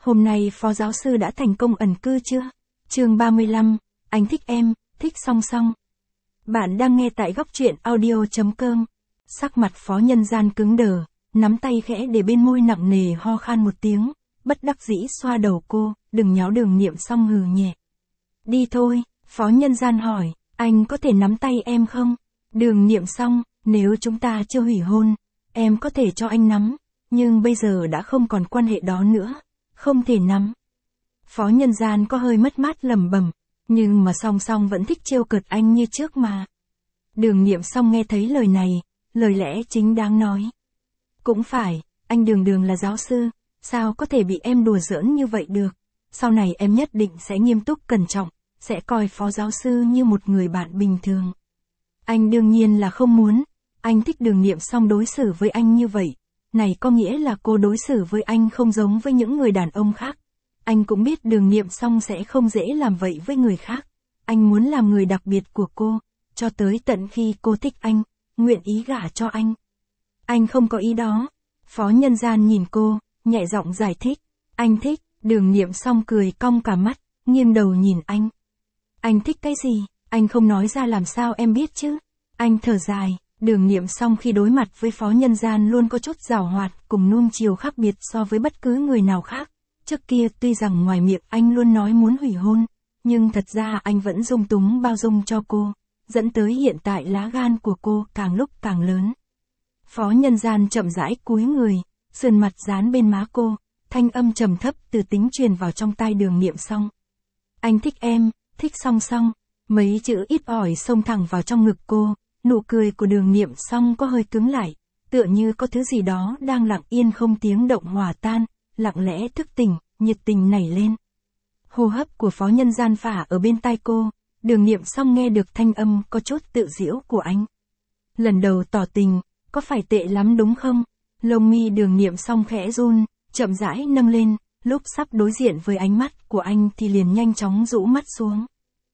Hôm nay phó giáo sư đã thành công ẩn cư chưa? Chương 35, anh thích em, thích song song. Bạn đang nghe tại góc truyện audio.com. Sắc mặt phó nhân gian cứng đờ, nắm tay khẽ để bên môi nặng nề ho khan một tiếng, bất đắc dĩ xoa đầu cô, đừng nháo Đường Niệm Song hừ nhẹ. Đi thôi, phó nhân gian hỏi, anh có thể nắm tay em không? Đường Niệm Song, nếu chúng ta chưa hủy hôn, em có thể cho anh nắm, nhưng bây giờ đã không còn quan hệ đó nữa, không thể nắm. Phó nhân gian có hơi mất mát lẩm bẩm, nhưng mà Song Song vẫn thích trêu cợt anh như trước mà. Đường Niệm Song nghe thấy lời này, lời lẽ chính đáng nói. Cũng phải, anh Đường Đường là giáo sư, sao có thể bị em đùa giỡn như vậy được, sau này em nhất định sẽ nghiêm túc cẩn trọng, sẽ coi phó giáo sư như một người bạn bình thường. Anh đương nhiên là không muốn, anh thích Đường Niệm Song đối xử với anh như vậy, này có nghĩa là cô đối xử với anh không giống với những người đàn ông khác. Anh cũng biết Đường Niệm Song sẽ không dễ làm vậy với người khác, anh muốn làm người đặc biệt của cô, cho tới tận khi cô thích anh, nguyện ý gả cho anh. Anh không có ý đó. Phó nhân gian nhìn cô, nhẹ giọng giải thích, anh thích. Đường Niệm Song cười cong cả mắt, nghiêng đầu nhìn anh. Anh thích cái gì, anh không nói ra làm sao em biết chứ? Anh thở dài. Đường Niệm Song khi đối mặt với phó nhân gian luôn có chút giảo hoạt cùng nuông chiều khác biệt so với bất cứ người nào khác. Trước kia tuy rằng ngoài miệng anh luôn nói muốn hủy hôn, nhưng thật ra anh vẫn dung túng bao dung cho cô, dẫn tới hiện tại lá gan của cô càng lúc càng lớn. Phó nhân gian chậm rãi cúi người, sườn mặt dán bên má cô, thanh âm trầm thấp từ tính truyền vào trong tai Đường Niệm Song. Anh thích em, thích song song, mấy chữ ít ỏi xông thẳng vào trong ngực cô, nụ cười của Đường Niệm Song có hơi cứng lại, tựa như có thứ gì đó đang lặng yên không tiếng động hòa tan, lặng lẽ thức tỉnh, nhiệt tình nảy lên. Hô hấp của phó nhân gian phả ở bên tai cô, Đường Niệm Song nghe được thanh âm có chút tự giễu của anh. Lần đầu tỏ tình, có phải tệ lắm đúng không? Lông mi Đường Niệm Song khẽ run, chậm rãi nâng lên, lúc sắp đối diện với ánh mắt của anh thì liền nhanh chóng rũ mắt xuống.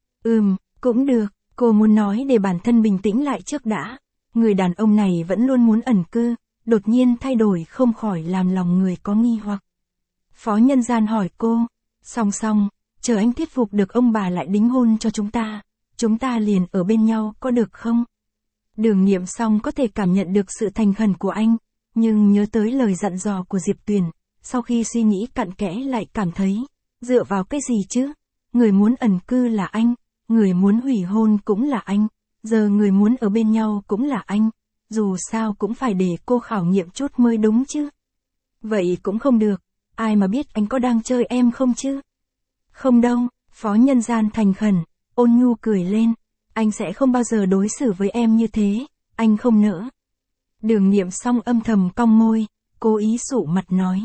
Cũng được, cô muốn nói để bản thân bình tĩnh lại trước đã. Người đàn ông này vẫn luôn muốn ẩn cư, đột nhiên thay đổi không khỏi làm lòng người có nghi hoặc. Phó nhân gian hỏi cô, Song Song, chờ anh thuyết phục được ông bà lại đính hôn cho chúng ta liền ở bên nhau có được không? Đường Niệm Song có thể cảm nhận được sự thành khẩn của anh, nhưng nhớ tới lời dặn dò của Diệp Tuyền, sau khi suy nghĩ cặn kẽ lại cảm thấy, dựa vào cái gì chứ? Người muốn ẩn cư là anh, người muốn hủy hôn cũng là anh, giờ người muốn ở bên nhau cũng là anh, dù sao cũng phải để cô khảo nghiệm chút mới đúng chứ. Vậy cũng không được, ai mà biết anh có đang chơi em không chứ? Không đâu, phó nhân gian thành khẩn, ôn nhu cười lên, anh sẽ không bao giờ đối xử với em như thế, anh không nỡ. Đường Niệm Song âm thầm cong môi, cố ý sụ mặt nói.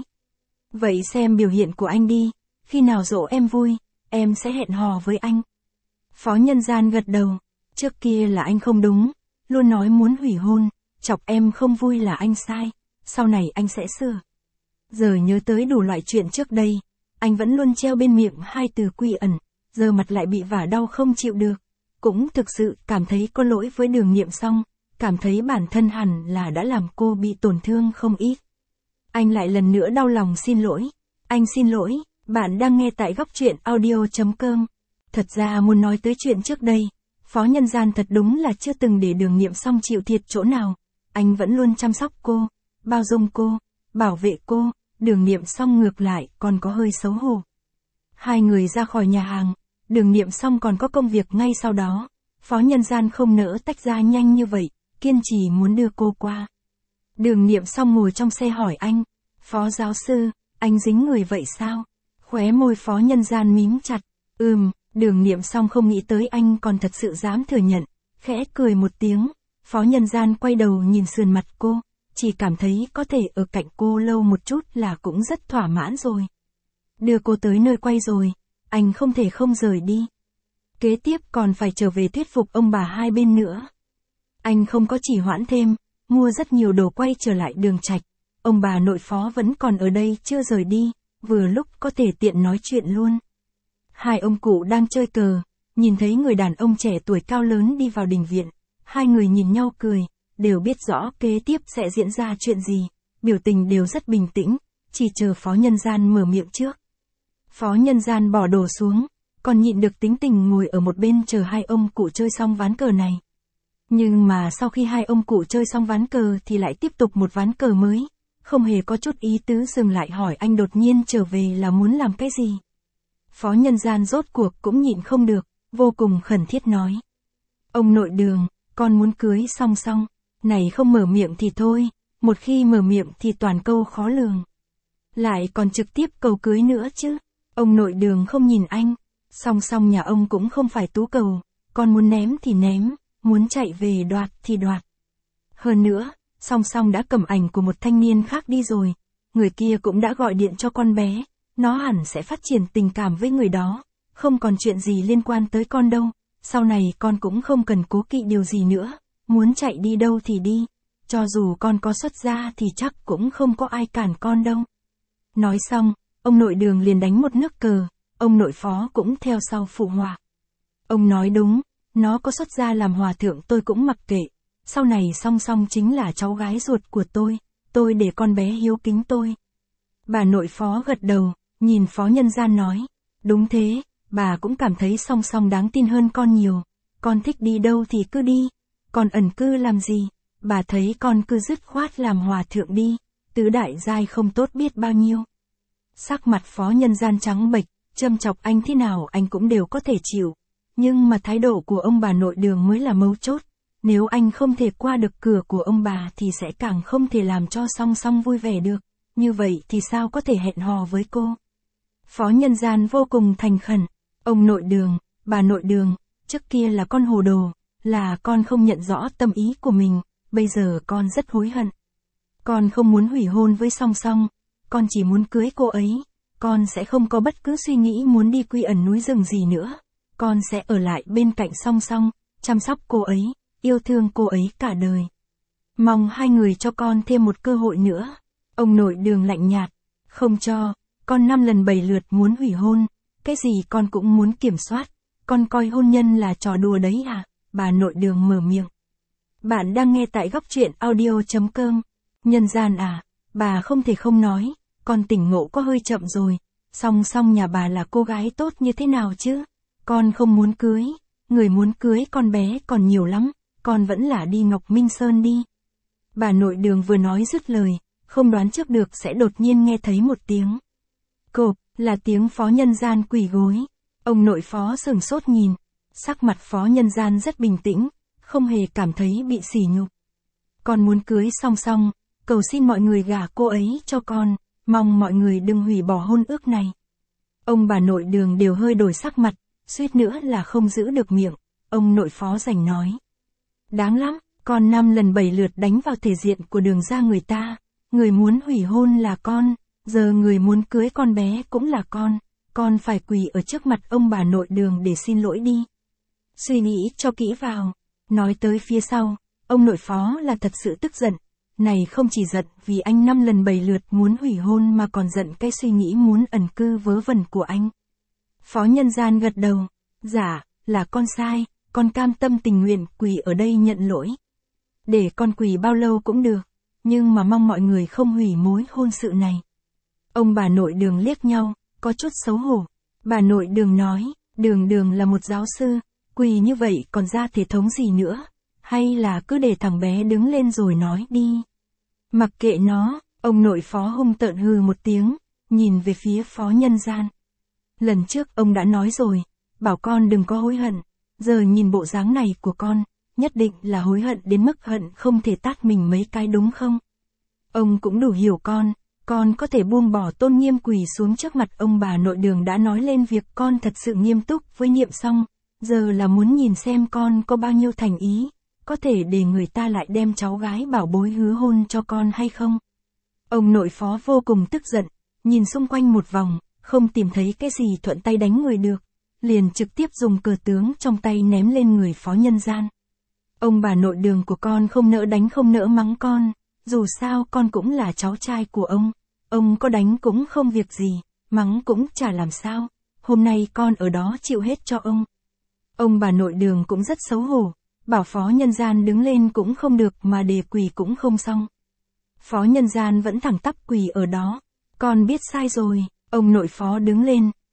Vậy xem biểu hiện của anh đi, khi nào dỗ em vui, em sẽ hẹn hò với anh. Phó nhân gian gật đầu, trước kia là anh không đúng, luôn nói muốn hủy hôn, chọc em không vui là anh sai, sau này anh sẽ sửa. Giờ nhớ tới đủ loại chuyện trước đây, anh vẫn luôn treo bên miệng hai từ quy ẩn, giờ mặt lại bị vả đau không chịu được. Cũng thực sự cảm thấy có lỗi với Đường Niệm Song, cảm thấy bản thân hẳn là đã làm cô bị tổn thương không ít. Anh lại lần nữa đau lòng xin lỗi. Anh xin lỗi, bạn đang nghe tại góc truyện audio.com. Thật ra muốn nói tới chuyện trước đây, phó nhân gian thật đúng là chưa từng để Đường Niệm Song chịu thiệt chỗ nào. Anh vẫn luôn chăm sóc cô, bao dung cô, bảo vệ cô, Đường Niệm Song ngược lại còn có hơi xấu hổ. Hai người ra khỏi nhà hàng, Đường Niệm Song còn có công việc ngay sau đó, phó nhân gian không nỡ tách ra nhanh như vậy, kiên trì muốn đưa cô qua. Đường Niệm Song ngồi trong xe hỏi anh, phó giáo sư, anh dính người vậy sao? Khóe môi phó nhân gian mím chặt, Đường Niệm Song không nghĩ tới anh còn thật sự dám thừa nhận, khẽ cười một tiếng, phó nhân gian quay đầu nhìn sườn mặt cô, chỉ cảm thấy có thể ở cạnh cô lâu một chút là cũng rất thỏa mãn rồi. Đưa cô tới nơi quay rồi, anh không thể không rời đi. Kế tiếp còn phải trở về thuyết phục ông bà hai bên nữa. Anh không có chỉ hoãn thêm, mua rất nhiều đồ quay trở lại Đường Trạch. Ông bà nội phó vẫn còn ở đây chưa rời đi, vừa lúc có thể tiện nói chuyện luôn. Hai ông cụ đang chơi cờ, nhìn thấy người đàn ông trẻ tuổi cao lớn đi vào đình viện. Hai người nhìn nhau cười, đều biết rõ kế tiếp sẽ diễn ra chuyện gì, biểu tình đều rất bình tĩnh, chỉ chờ phó nhân gian mở miệng trước. Phó Nhân Gian bỏ đồ xuống, còn nhịn được tính tình ngồi ở một bên chờ hai ông cụ chơi xong ván cờ này. Nhưng mà sau khi hai ông cụ chơi xong ván cờ thì lại tiếp tục một ván cờ mới, không hề có chút ý tứ dừng lại hỏi anh đột nhiên trở về là muốn làm cái gì. Phó Nhân Gian rốt cuộc cũng nhịn không được, vô cùng khẩn thiết nói. Ông nội Đường, con muốn cưới Song Song, này không mở miệng thì thôi, một khi mở miệng thì toàn câu khó lường. Lại còn trực tiếp cầu cưới nữa chứ, ông nội Đường không nhìn anh, Song Song nhà ông cũng không phải tú cầu, con muốn ném thì ném, muốn chạy về đoạt thì đoạt. Hơn nữa, Song Song đã cầm ảnh của một thanh niên khác đi rồi, người kia cũng đã gọi điện cho con bé, nó hẳn sẽ phát triển tình cảm với người đó, không còn chuyện gì liên quan tới con đâu, sau này con cũng không cần cố kỵ điều gì nữa, muốn chạy đi đâu thì đi, cho dù con có xuất gia thì chắc cũng không có ai cản con đâu. Nói xong, ông nội Đường liền đánh một nước cờ, ông nội Phó cũng theo sau phụ họa. Ông nói đúng, nó có xuất gia làm hòa thượng tôi cũng mặc kệ, sau này Song Song chính là cháu gái ruột của tôi để con bé hiếu kính tôi. Bà nội Phó gật đầu, nhìn Phó Nhân Gian nói, đúng thế, bà cũng cảm thấy Song Song đáng tin hơn con nhiều, con thích đi đâu thì cứ đi, còn ẩn cư làm gì, bà thấy con cứ dứt khoát làm hòa thượng đi, tứ đại giai không tốt biết bao nhiêu. Sắc mặt Phó Nhân Gian trắng bệch, châm chọc anh thế nào anh cũng đều có thể chịu, nhưng mà thái độ của ông bà nội Đường mới là mấu chốt, nếu anh không thể qua được cửa của ông bà thì sẽ càng không thể làm cho Song Song vui vẻ được, như vậy thì sao có thể hẹn hò với cô. Phó Nhân Gian vô cùng thành khẩn, ông nội Đường, bà nội Đường, trước kia là con hồ đồ, là con không nhận rõ tâm ý của mình, bây giờ con rất hối hận. Con không muốn hủy hôn với Song Song, con chỉ muốn cưới cô ấy, con sẽ không có bất cứ suy nghĩ muốn đi quy ẩn núi rừng gì nữa, con sẽ ở lại bên cạnh Song Song, chăm sóc cô ấy, yêu thương cô ấy cả đời. Mong hai người cho con thêm một cơ hội nữa. Ông nội Đường lạnh nhạt, không cho, con 5 lần 7 lượt muốn hủy hôn, cái gì con cũng muốn kiểm soát, con coi hôn nhân là trò đùa đấy à, bà nội Đường mở miệng. Bạn đang nghe tại góc truyện audio.com, Nhân Gian à, bà không thể không nói, con tỉnh ngộ có hơi chậm rồi, Song Song nhà bà là cô gái tốt như thế nào chứ, con không muốn cưới, người muốn cưới con bé còn nhiều lắm, con vẫn là đi Ngọc Minh Sơn đi. Bà nội Đường vừa nói dứt lời, không đoán trước được sẽ đột nhiên nghe thấy một tiếng cộp, là tiếng Phó Nhân Gian quỳ gối. Ông nội Phó sửng sốt nhìn, sắc mặt Phó Nhân Gian rất bình tĩnh, không hề cảm thấy bị sỉ nhục. Con muốn cưới Song Song, cầu xin mọi người gả cô ấy cho con, mong mọi người đừng hủy bỏ hôn ước này. Ông bà nội Đường đều hơi đổi sắc mặt, suýt nữa là không giữ được miệng, ông nội Phó rảnh nói. Đáng lắm, con 5 lần 7 lượt đánh vào thể diện của Đường gia người ta, người muốn hủy hôn là con, giờ người muốn cưới con bé cũng là con phải quỳ ở trước mặt ông bà nội Đường để xin lỗi đi. Suy nghĩ cho kỹ vào, nói tới phía sau, ông nội Phó là thật sự tức giận, này không chỉ giận vì anh 5 lần 7 lượt muốn hủy hôn mà còn giận cái suy nghĩ muốn ẩn cư vớ vẩn của anh. Phó Nhân Gian gật đầu, dạ, là con sai, con cam tâm tình nguyện quỳ ở đây nhận lỗi. Để con quỳ bao lâu cũng được, nhưng mà mong mọi người không hủy mối hôn sự này. Ông bà nội Đường liếc nhau, có chút xấu hổ. Bà nội Đường nói, Đường là một giáo sư, quỳ như vậy còn ra thể thống gì nữa, hay là cứ để thằng bé đứng lên rồi nói đi. Mặc kệ nó, ông nội Phó hung tợn hừ một tiếng, nhìn về phía Phó Nhân Gian. Lần trước ông đã nói rồi, bảo con đừng có hối hận, giờ nhìn bộ dáng này của con, nhất định là hối hận đến mức hận không thể tát mình mấy cái đúng không? Ông cũng đủ hiểu con có thể buông bỏ tôn nghiêm quỳ xuống trước mặt ông bà nội Đường đã nói lên việc con thật sự nghiêm túc với Niệm Song, giờ là muốn nhìn xem con có bao nhiêu thành ý, có thể để người ta lại đem cháu gái bảo bối hứa hôn cho con hay không? Ông nội Phó vô cùng tức giận, nhìn xung quanh một vòng, không tìm thấy cái gì thuận tay đánh người được, liền trực tiếp dùng cờ tướng trong tay ném lên người Phó Nhân Gian. Ông bà nội Đường của con không nỡ đánh không nỡ mắng con, dù sao con cũng là cháu trai của ông có đánh cũng không việc gì, mắng cũng chả làm sao, hôm nay con ở đó chịu hết cho ông. Ông bà nội Đường cũng rất xấu hổ, bảo Phó Nhân Gian đứng lên cũng không được mà để quỳ cũng không xong. Phó Nhân Gian vẫn thẳng tắp quỳ ở đó, con biết sai rồi, ông nội Phó đứng lên,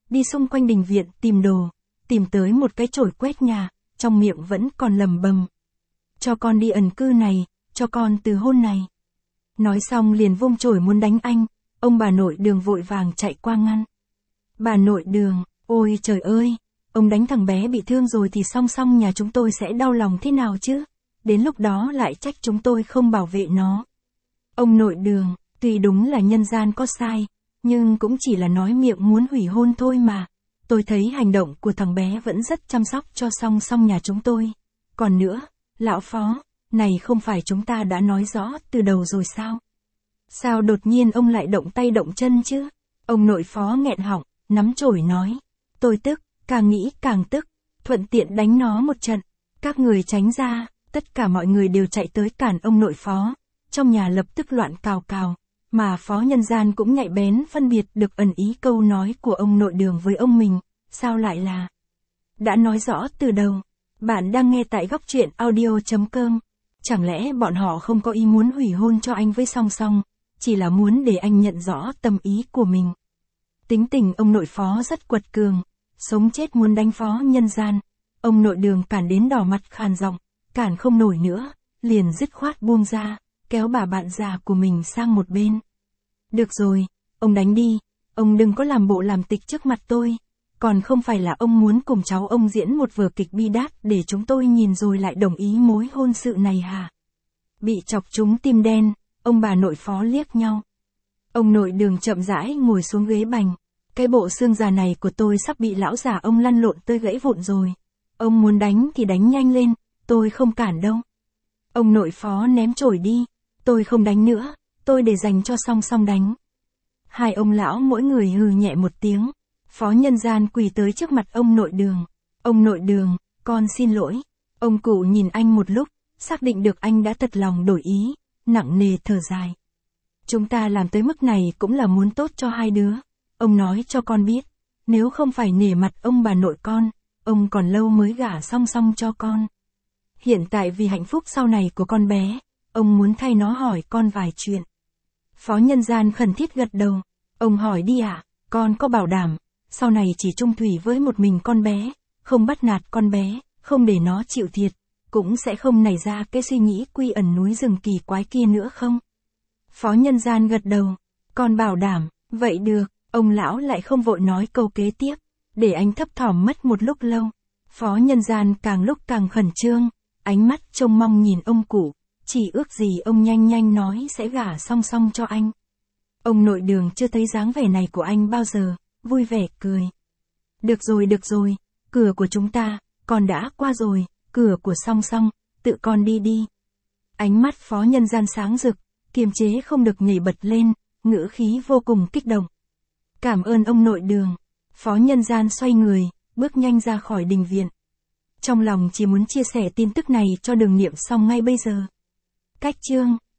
đi xung quanh đình viện tìm đồ, tìm tới một cái chổi quét nhà, trong miệng vẫn còn lầm bầm. Cho con đi ẩn cư này, cho con từ hôn này. Nói xong liền vung chổi muốn đánh anh, ông bà nội Đường vội vàng chạy qua ngăn. Bà nội Đường, ôi trời ơi, ông đánh thằng bé bị thương rồi thì song song nhà chúng tôi sẽ đau lòng thế nào chứ, đến lúc đó lại trách chúng tôi không bảo vệ nó. Ông nội Đường, tuy đúng là nhân gian có sai, nhưng cũng chỉ là nói miệng muốn hủy hôn thôi mà. Tôi thấy hành động của thằng bé vẫn rất chăm sóc cho song song nhà chúng tôi. Còn nữa, lão Phó, này không phải chúng ta đã nói rõ từ đầu rồi sao? Sao đột nhiên ông lại động tay động chân chứ? Ông nội Phó nghẹn họng, nắm chổi nói. Tôi tức, càng nghĩ càng tức, thuận tiện đánh nó một trận. Các người tránh ra, tất cả mọi người đều chạy tới cản ông nội Phó. Trong nhà lập tức loạn cào cào, mà Phó Nhân Gian cũng nhạy bén phân biệt được ẩn ý câu nói của ông nội Đường với ông mình, sao lại là? Đã nói rõ từ đầu, bạn đang nghe tại góc truyện audio.com, chẳng lẽ bọn họ không có ý muốn hủy hôn cho anh với song song, chỉ là muốn để anh nhận rõ tâm ý của mình. Tính tình ông nội Phó rất quật cường, sống chết muốn đánh Phó Nhân Gian, ông nội Đường cản đến đỏ mặt khàn giọng, cản không nổi nữa, liền dứt khoát buông ra, kéo bà bạn già của mình sang một bên. Được rồi, ông đánh đi, ông đừng có làm bộ làm tịch trước mặt tôi, còn không phải là ông muốn cùng cháu ông diễn một vở kịch bi đát để chúng tôi nhìn rồi lại đồng ý mối hôn sự này hả? Bị chọc trúng tim đen, ông bà nội Phó liếc nhau. Ông nội Đường chậm rãi ngồi xuống ghế bành, cái bộ xương già này của tôi sắp bị lão già ông lăn lộn tơi gãy vụn rồi. Ông muốn đánh thì đánh nhanh lên, tôi không cản đâu. Ông nội Phó ném chổi đi, tôi không đánh nữa, tôi để dành cho song song đánh. Hai ông lão mỗi người hừ nhẹ một tiếng, Phó Nhân Gian quỳ tới trước mặt ông nội Đường. Ông nội Đường, con xin lỗi. Ông cụ nhìn anh một lúc, xác định được anh đã thật lòng đổi ý, nặng nề thở dài. Chúng ta làm tới mức này cũng là muốn tốt cho hai đứa. Ông nói cho con biết, nếu không phải nể mặt ông bà nội con, ông còn lâu mới gả song song cho con. Hiện tại vì hạnh phúc sau này của con bé, ông muốn thay nó hỏi con vài chuyện. Phó Nhân Gian khẩn thiết gật đầu. Ông hỏi đi ạ, con có bảo đảm, sau này chỉ chung thủy với một mình con bé, không bắt nạt con bé, không để nó chịu thiệt, cũng sẽ không nảy ra cái suy nghĩ quy ẩn núi rừng kỳ quái kia nữa không? Phó Nhân Gian gật đầu. Con bảo đảm, vậy được, ông lão lại không vội nói câu kế tiếp, để anh thấp thỏm mất một lúc lâu. Phó Nhân Gian càng lúc càng khẩn trương, ánh mắt trông mong nhìn ông cụ, chỉ ước gì ông nhanh nhanh nói sẽ gả song song cho anh. Ông nội Đường chưa thấy dáng vẻ này của anh bao giờ, vui vẻ cười. Được rồi, cửa của chúng ta, con đã qua rồi, cửa của song song, tự con đi đi. Ánh mắt Phó Nhân Gian sáng rực, kiềm chế không được nhảy bật lên, ngữ khí vô cùng kích động. Cảm ơn ông nội Đường. Phó Nhân Gian xoay người, bước nhanh ra khỏi đình viện. Trong lòng chỉ muốn chia sẻ tin tức này cho Đường Niệm Song ngay bây giờ. Cách chương